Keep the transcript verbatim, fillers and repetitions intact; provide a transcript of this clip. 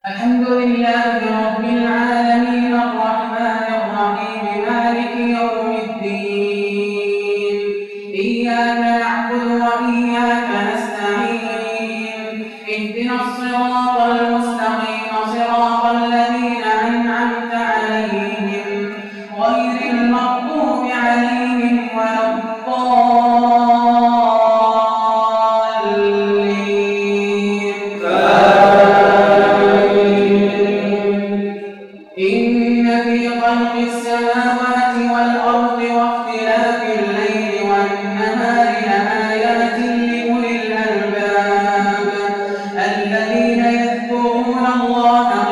الحمد لله رب العالمين الرحمن الرحيم مالك يوم الدين إياك نعبد وإياك نستعين اهدنا الصراط المستقيم صراط الذين أنعمت عليهم غير المغضوب عليهم ولا إن في خلق السماوات والأرض واختلاف الليل والنهار لآيات لأولي الألباب الذين يذكرون الله